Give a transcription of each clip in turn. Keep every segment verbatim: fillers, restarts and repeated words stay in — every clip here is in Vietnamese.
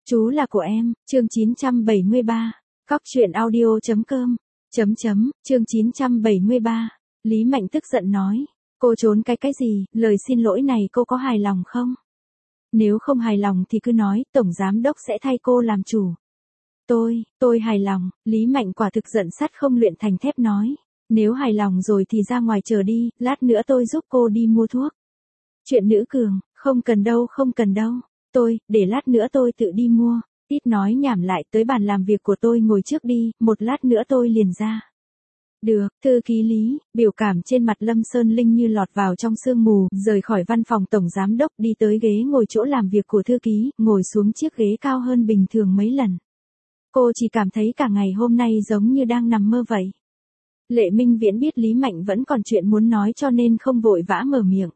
Chú là của em, chương chín trăm bảy mươi ba. Cóc truyện audio chấm com. Chấm chấm, chương chín trăm bảy mươi ba. Lý Mạnh tức giận nói. Cô trốn cái cái gì, lời xin lỗi này cô có hài lòng không? Nếu không hài lòng thì cứ nói, Tổng Giám Đốc sẽ thay cô làm chủ. Tôi, tôi hài lòng, Lý Mạnh quả thực giận sắt không luyện thành thép nói. Nếu hài lòng rồi thì ra ngoài chờ đi, lát nữa tôi giúp cô đi mua thuốc. Chuyện nữ cường, không cần đâu không cần đâu. Tôi, để lát nữa tôi tự đi mua. Ít nói nhảm lại, tới bàn làm việc của tôi ngồi trước đi, một lát nữa tôi liền ra. Được, thư ký Lý, biểu cảm trên mặt Lâm Sơn Linh như lọt vào trong sương mù, rời khỏi văn phòng tổng giám đốc đi tới ghế ngồi chỗ làm việc của thư ký, ngồi xuống chiếc ghế cao hơn bình thường mấy lần. Cô chỉ cảm thấy cả ngày hôm nay giống như đang nằm mơ vậy. Lệ Minh Viễn biết Lý Mạnh vẫn còn chuyện muốn nói cho nên không vội vã mở miệng.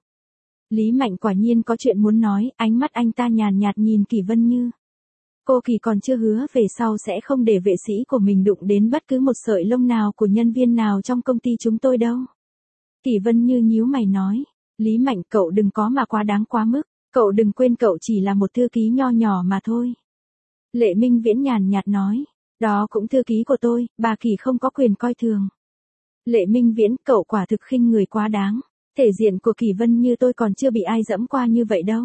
Lý Mạnh quả nhiên có chuyện muốn nói, ánh mắt anh ta nhàn nhạt nhìn Kỷ Vân Như. Cô Kỷ còn chưa hứa về sau sẽ không để vệ sĩ của mình đụng đến bất cứ một sợi lông nào của nhân viên nào trong công ty chúng tôi đâu. Kỷ Vân Như nhíu mày nói, Lý Mạnh cậu đừng có mà quá đáng quá mức, cậu đừng quên cậu chỉ là một thư ký nho nhỏ mà thôi. Lệ Minh Viễn nhàn nhạt nói, đó cũng thư ký của tôi, bà Kỷ không có quyền coi thường. Lệ Minh Viễn, cậu quả thực khinh người quá đáng. Thể diện của Kỷ Vân Như tôi còn chưa bị ai dẫm qua như vậy đâu.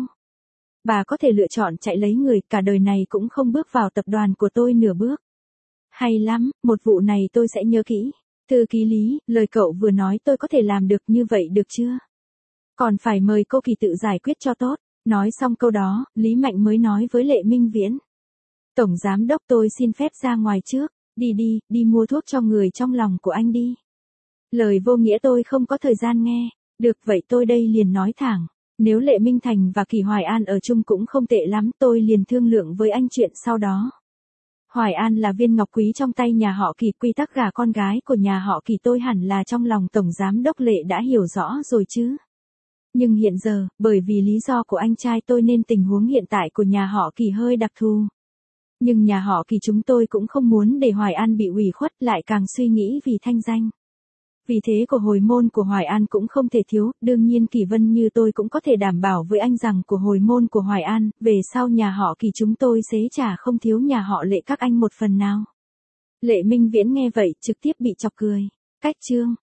Bà có thể lựa chọn chạy lấy người, cả đời này cũng không bước vào tập đoàn của tôi nửa bước. Hay lắm, một vụ này tôi sẽ nhớ kỹ. Thư ký Lý, lời cậu vừa nói tôi có thể làm được như vậy được chưa? Còn phải mời cô Kỷ tự giải quyết cho tốt. Nói xong câu đó, Lý Mạnh mới nói với Lệ Minh Viễn. Tổng Giám Đốc tôi xin phép ra ngoài trước, đi đi, đi mua thuốc cho người trong lòng của anh đi. Lời vô nghĩa tôi không có thời gian nghe. Được vậy tôi đây liền nói thẳng, nếu Lệ Minh Thành và Kỷ Hoài An ở chung cũng không tệ lắm, tôi liền thương lượng với anh chuyện sau đó. Hoài An là viên ngọc quý trong tay nhà họ Kỷ, quy tắc gả con gái của nhà họ Kỷ tôi hẳn là trong lòng Tổng Giám Đốc Lệ đã hiểu rõ rồi chứ. Nhưng hiện giờ, bởi vì lý do của anh trai tôi nên tình huống hiện tại của nhà họ Kỷ hơi đặc thù. Nhưng nhà họ Kỷ chúng tôi cũng không muốn để Hoài An bị ủy khuất, lại càng suy nghĩ vì thanh danh. Vì thế của hồi môn của Hoài An cũng không thể thiếu, đương nhiên Kỷ Vân Như tôi cũng có thể đảm bảo với anh rằng của hồi môn của Hoài An, về sau nhà họ Kỷ chúng tôi xế trả không thiếu nhà họ Lệ các anh một phần nào. Lệ Minh Viễn nghe vậy trực tiếp bị chọc cười. Cách chương,